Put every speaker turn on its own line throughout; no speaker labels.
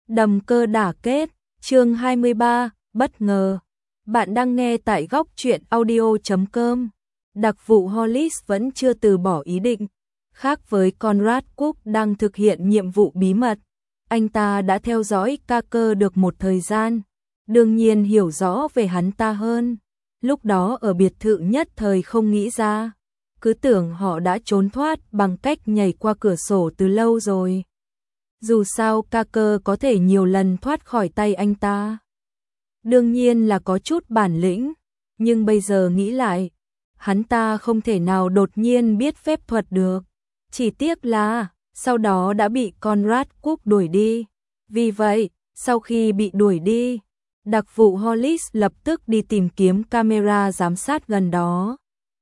Đầm cơ đả kết, chương 23, bất ngờ. Bạn đang nghe tại góc truyện audio.com. Đặc vụ Hollis vẫn chưa từ bỏ ý định. Khác với Conrad Cook đang thực hiện nhiệm vụ bí mật, anh ta đã theo dõi Carker được một thời gian, đương nhiên hiểu rõ về hắn ta hơn. Lúc đó ở biệt thự nhất thời không nghĩ ra, cứ tưởng họ đã trốn thoát bằng cách nhảy qua cửa sổ từ lâu rồi. Dù sao Carker có thể nhiều lần thoát khỏi tay anh ta. Đương nhiên là có chút bản lĩnh, nhưng bây giờ nghĩ lại, hắn ta không thể nào đột nhiên biết phép thuật được. Chỉ tiếc là, sau đó đã bị Conrad Cook đuổi đi. Vì vậy, sau khi bị đuổi đi, đặc vụ Hollis lập tức đi tìm kiếm camera giám sát gần đó.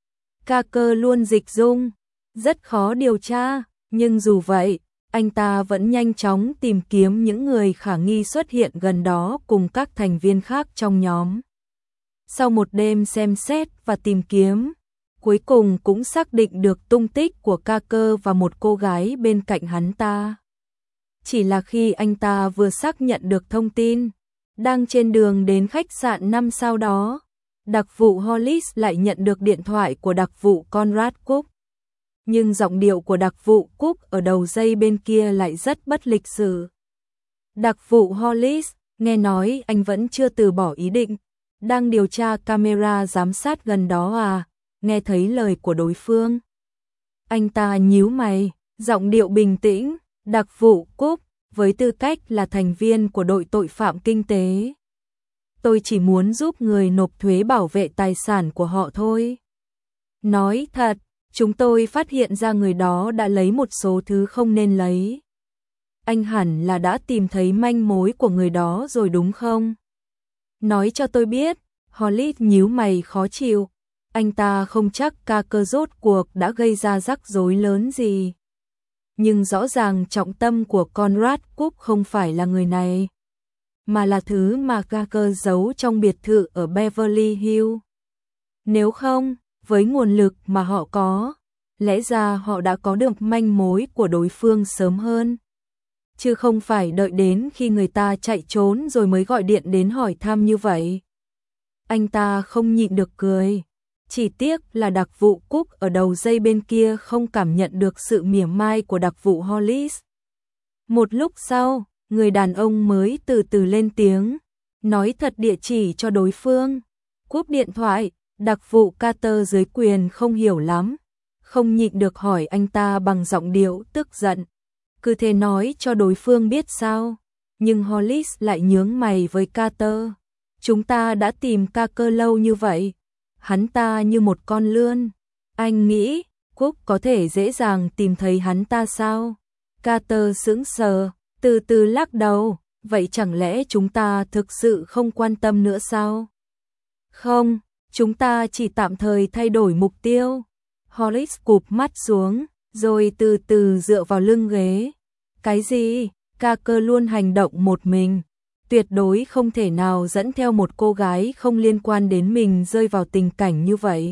Carker luôn dịch dung, rất khó điều tra, nhưng dù vậy, anh ta vẫn nhanh chóng tìm kiếm những người khả nghi xuất hiện gần đó cùng các thành viên khác trong nhóm. Sau một đêm xem xét và tìm kiếm, cuối cùng cũng xác định được tung tích của Carker và một cô gái bên cạnh hắn ta. Chỉ là khi anh ta vừa xác nhận được thông tin, đang trên đường đến khách sạn 5 sao đó, đặc vụ Hollis lại nhận được điện thoại của đặc vụ Conrad Cook. Nhưng giọng điệu của đặc vụ Cook ở đầu dây bên kia lại rất bất lịch sự. Đặc vụ Hollis, nghe nói anh vẫn chưa từ bỏ ý định, đang điều tra camera giám sát gần đó à? Nghe thấy lời của đối phương, anh ta nhíu mày, giọng điệu bình tĩnh. Đặc vụ Cook, với tư cách là thành viên của đội tội phạm kinh tế, tôi chỉ muốn giúp người nộp thuế bảo vệ tài sản của họ thôi. Nói thật, chúng tôi phát hiện ra người đó đã lấy một số thứ không nên lấy. Anh hẳn là đã tìm thấy manh mối của người đó rồi đúng không? Nói cho tôi biết. Hollis nhíu mày khó chịu. Anh ta không chắc Carker rốt cuộc đã gây ra rắc rối lớn gì. Nhưng rõ ràng trọng tâm của Conrad Cook không phải là người này, mà là thứ mà Carker giấu trong biệt thự ở Beverly Hills. Nếu không, với nguồn lực mà họ có, lẽ ra họ đã có được manh mối của đối phương sớm hơn, chứ không phải đợi đến khi người ta chạy trốn rồi mới gọi điện đến hỏi thăm như vậy. Anh ta không nhịn được cười. Chỉ tiếc là đặc vụ Cook ở đầu dây bên kia không cảm nhận được sự mỉa mai của đặc vụ Hollis. Một lúc sau, người đàn ông mới từ từ lên tiếng, nói thật địa chỉ cho đối phương. Cúp điện thoại, đặc vụ Carter dưới quyền không hiểu lắm, không nhịn được hỏi anh ta bằng giọng điệu tức giận. Cứ thế nói cho đối phương biết sao? Nhưng Hollis lại nhướng mày với Carter. Chúng ta đã tìm Carker lâu như vậy. Hắn ta như một con lươn. Anh nghĩ, Cook có thể dễ dàng tìm thấy hắn ta sao? Carter sững sờ, từ từ lắc đầu. Vậy chẳng lẽ chúng ta thực sự không quan tâm nữa sao? Không, chúng ta chỉ tạm thời thay đổi mục tiêu. Hollis cụp mắt xuống, rồi từ từ dựa vào lưng ghế. Cái gì? Carker luôn hành động một mình. Tuyệt đối không thể nào dẫn theo một cô gái không liên quan đến mình rơi vào tình cảnh như vậy.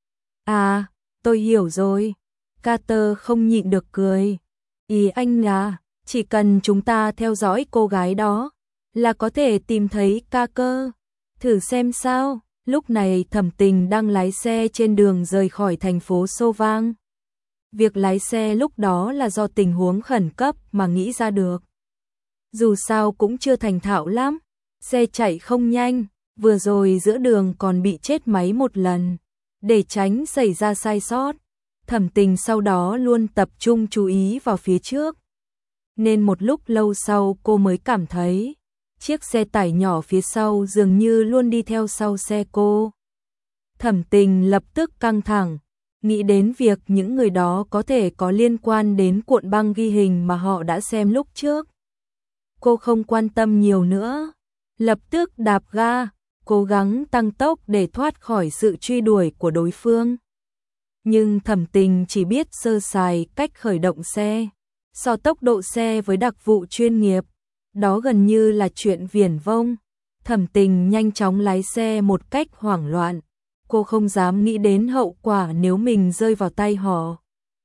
À, tôi hiểu rồi. Carter không nhịn được cười. Ý anh là, chỉ cần chúng ta theo dõi cô gái đó, là có thể tìm thấy Carker. Thử xem sao. Lúc này Thẩm Tình đang lái xe trên đường rời khỏi thành phố Xô Vang. Việc lái xe lúc đó là do tình huống khẩn cấp mà nghĩ ra được. Dù sao cũng chưa thành thạo lắm, xe chạy không nhanh, vừa rồi giữa đường còn bị chết máy một lần. Để tránh xảy ra sai sót, Thẩm Tình sau đó luôn tập trung chú ý vào phía trước. Nên một lúc lâu sau cô mới cảm thấy, chiếc xe tải nhỏ phía sau dường như luôn đi theo sau xe cô. Thẩm Tình lập tức căng thẳng, nghĩ đến việc những người đó có thể có liên quan đến cuộn băng ghi hình mà họ đã xem lúc trước. Cô không quan tâm nhiều nữa, lập tức đạp ga, cố gắng tăng tốc để thoát khỏi sự truy đuổi của đối phương. Nhưng Thẩm Tình chỉ biết sơ sài cách khởi động xe, so tốc độ xe với đặc vụ chuyên nghiệp, đó gần như là chuyện viển vông. Thẩm Tình nhanh chóng lái xe một cách hoảng loạn, cô không dám nghĩ đến hậu quả nếu mình rơi vào tay họ.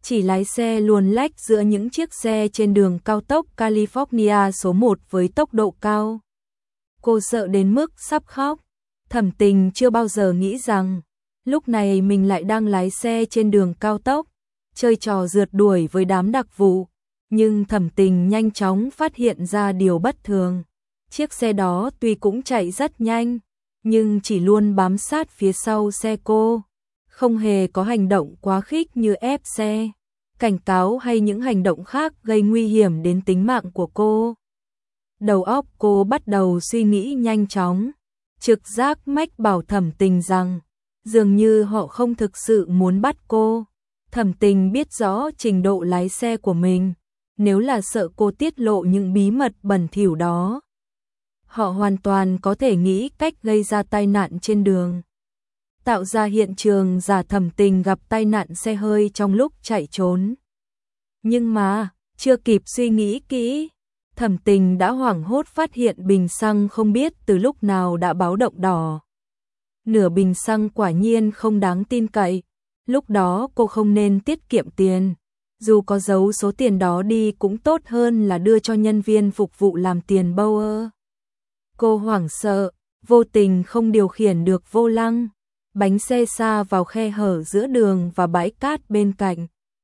chỉ lái xe luồn lách giữa những chiếc xe trên đường cao tốc California số 1 với tốc độ cao. Cô sợ đến mức sắp khóc. Thẩm Tình chưa bao giờ nghĩ rằng lúc này mình lại đang lái xe trên đường cao tốc, chơi trò rượt đuổi với đám đặc vụ. Nhưng Thẩm Tình nhanh chóng phát hiện ra điều bất thường. Chiếc xe đó tuy cũng chạy rất nhanh, nhưng chỉ luôn bám sát phía sau xe cô, không hề có hành động quá khích như ép xe, cảnh cáo hay những hành động khác gây nguy hiểm đến tính mạng của cô. Đầu óc cô bắt đầu suy nghĩ nhanh chóng, trực giác mách bảo Thẩm Tình rằng dường như họ không thực sự muốn bắt cô. Thẩm Tình biết rõ trình độ lái xe của mình, nếu là sợ cô tiết lộ những bí mật bẩn thỉu đó, họ hoàn toàn có thể nghĩ cách gây ra tai nạn trên đường, tạo ra hiện trường giả Thẩm Tình gặp tai nạn xe hơi trong lúc chạy trốn. Nhưng mà, chưa kịp suy nghĩ kỹ, Thẩm Tình đã hoảng hốt phát hiện bình xăng không biết từ lúc nào đã báo động đỏ. Nửa bình xăng quả nhiên không đáng tin cậy, lúc đó cô không nên tiết kiệm tiền. Dù có giấu số tiền đó đi cũng tốt hơn là đưa cho nhân viên phục vụ làm tiền bâu. Cô hoảng sợ, vô tình không điều khiển được vô lăng, bánh xe sa vào khe hở giữa đường và bãi cát bên cạnh.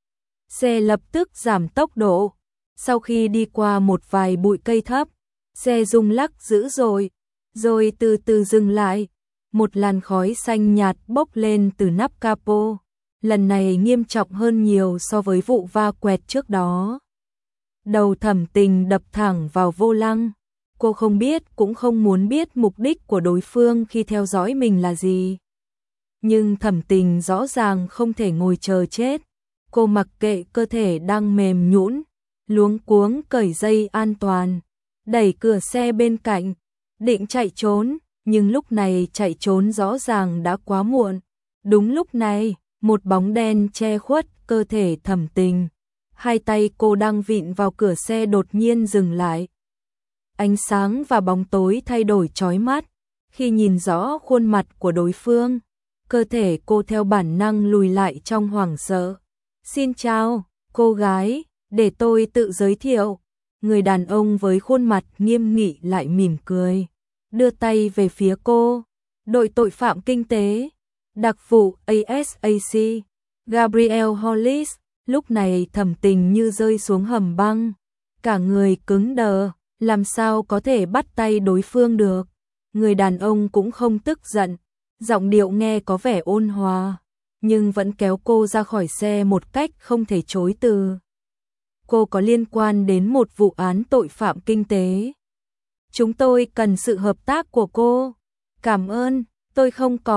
Xe lập tức giảm tốc độ, sau khi đi qua một vài bụi cây thấp, xe rung lắc dữ dội, rồi từ từ dừng lại. Một làn khói xanh nhạt bốc lên từ nắp capo, lần này nghiêm trọng hơn nhiều so với vụ va quẹt trước đó. Đầu Thẩm Tình đập thẳng vào vô lăng, cô không biết cũng không muốn biết mục đích của đối phương khi theo dõi mình là gì. Nhưng Thẩm Tình rõ ràng không thể ngồi chờ chết, cô mặc kệ cơ thể đang mềm nhũn, luống cuống cởi dây an toàn, đẩy cửa xe bên cạnh, định chạy trốn. Nhưng lúc này chạy trốn rõ ràng đã quá muộn. Đúng lúc này, một bóng đen che khuất cơ thể Thẩm Tình. Hai tay cô đang vịn vào cửa xe đột nhiên dừng lại. Ánh sáng và bóng tối thay đổi chói mắt. Khi nhìn rõ khuôn mặt của đối phương, cơ thể cô theo bản năng lùi lại trong hoảng sợ. Xin chào, cô gái, để tôi tự giới thiệu. Người đàn ông với khuôn mặt nghiêm nghị lại mỉm cười, đưa tay về phía cô. Đội tội phạm kinh tế, đặc vụ ASAC, Gabriel Hollis. Lúc này Thẩm Tình như rơi xuống hầm băng, cả người cứng đờ, làm sao có thể bắt tay đối phương được. Người đàn ông cũng không tức giận, giọng điệu nghe có vẻ ôn hòa, nhưng vẫn kéo cô ra khỏi xe một cách không thể chối từ. Cô có liên quan đến một vụ án tội phạm kinh tế. Chúng tôi cần sự hợp tác của cô. Cảm ơn, tôi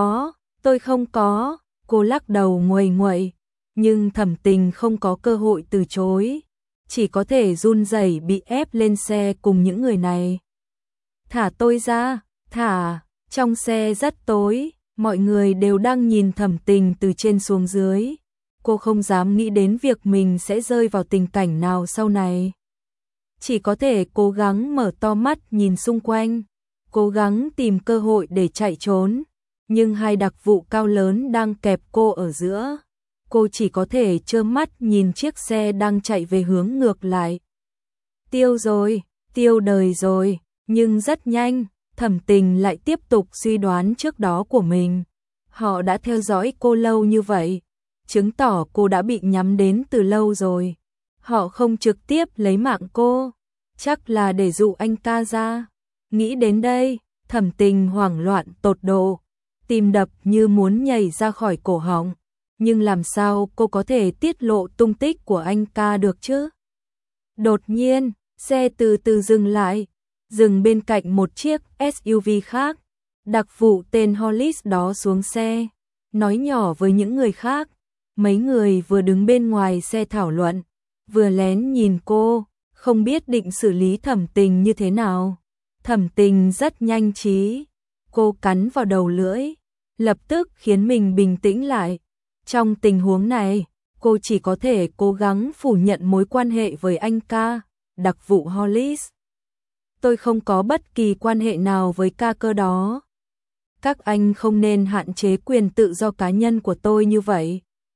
không có. Cô lắc đầu nguầy nguậy, nhưng Thẩm Tình không có cơ hội từ chối, chỉ có thể run rẩy bị ép lên xe cùng những người này. Thả tôi ra, thả, trong xe rất tối, mọi người đều đang nhìn Thẩm Tình từ trên xuống dưới. Cô không dám nghĩ đến việc mình sẽ rơi vào tình cảnh nào sau này. Chỉ có thể cố gắng mở to mắt nhìn xung quanh, cố gắng tìm cơ hội để chạy trốn, nhưng hai đặc vụ cao lớn đang kẹp cô ở giữa. Cô chỉ có thể trơ mắt nhìn chiếc xe đang chạy về hướng ngược lại. Tiêu rồi, tiêu đời rồi, nhưng rất nhanh, Thẩm Tình lại tiếp tục suy đoán trước đó của mình. Họ đã theo dõi cô lâu như vậy, chứng tỏ cô đã bị nhắm đến từ lâu rồi. Họ không trực tiếp lấy mạng cô, chắc là để dụ anh ta ra. Nghĩ đến đây, Thẩm Tình hoảng loạn tột độ, tim đập như muốn nhảy ra khỏi cổ họng. Nhưng làm sao cô có thể tiết lộ tung tích của anh ta được chứ? Đột nhiên, xe từ từ dừng lại, dừng bên cạnh một chiếc SUV khác. Đặc vụ tên Hollis đó xuống xe, nói nhỏ với những người khác. Mấy người vừa đứng bên ngoài xe thảo luận, vừa lén nhìn cô, không biết định xử lý Thẩm Tình như thế nào. Thẩm Tình rất nhanh trí, cô cắn vào đầu lưỡi, lập tức khiến mình bình tĩnh lại. Trong tình huống này, cô chỉ có thể cố gắng phủ nhận mối quan hệ với anh ca, đặc vụ Hollis. Tôi không có bất kỳ quan hệ nào với ca cơ đó. Các anh không nên hạn chế quyền tự do cá nhân của tôi như vậy.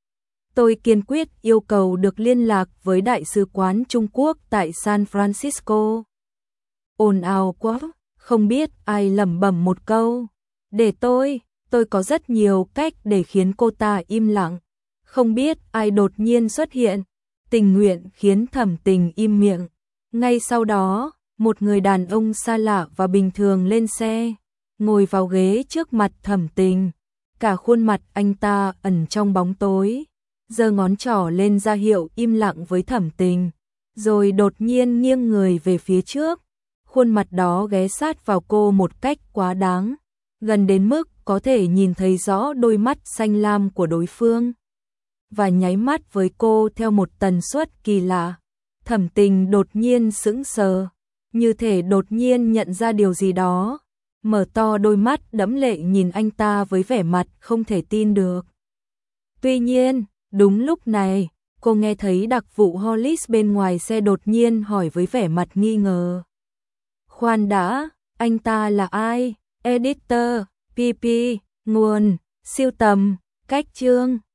Tôi kiên quyết yêu cầu được liên lạc với Đại sứ quán Trung Quốc tại San Francisco. Ồn ào quá, không biết ai lẩm bẩm một câu. Để tôi có rất nhiều cách để khiến cô ta im lặng. Không biết ai đột nhiên xuất hiện, tình nguyện khiến Thẩm Tình im miệng. Ngay sau đó, một người đàn ông xa lạ và bình thường lên xe, ngồi vào ghế trước mặt Thẩm Tình. Cả khuôn mặt anh ta ẩn trong bóng tối, giơ ngón trỏ lên ra hiệu im lặng với Thẩm Tình, rồi đột nhiên nghiêng người về phía trước. Khuôn mặt đó ghé sát vào cô một cách quá đáng, gần đến mức có thể nhìn thấy rõ đôi mắt xanh lam của đối phương, và nháy mắt với cô theo một tần suất kỳ lạ. Thẩm Tình đột nhiên sững sờ, như thể đột nhiên nhận ra điều gì đó, mở to đôi mắt đẫm lệ nhìn anh ta với vẻ mặt không thể tin được. Tuy nhiên, đúng lúc này, cô nghe thấy đặc vụ Hollis bên ngoài xe đột nhiên hỏi với vẻ mặt nghi ngờ. Khoan đã, anh ta là ai? Editor, PP, nguồn, siêu tầm, cách chương.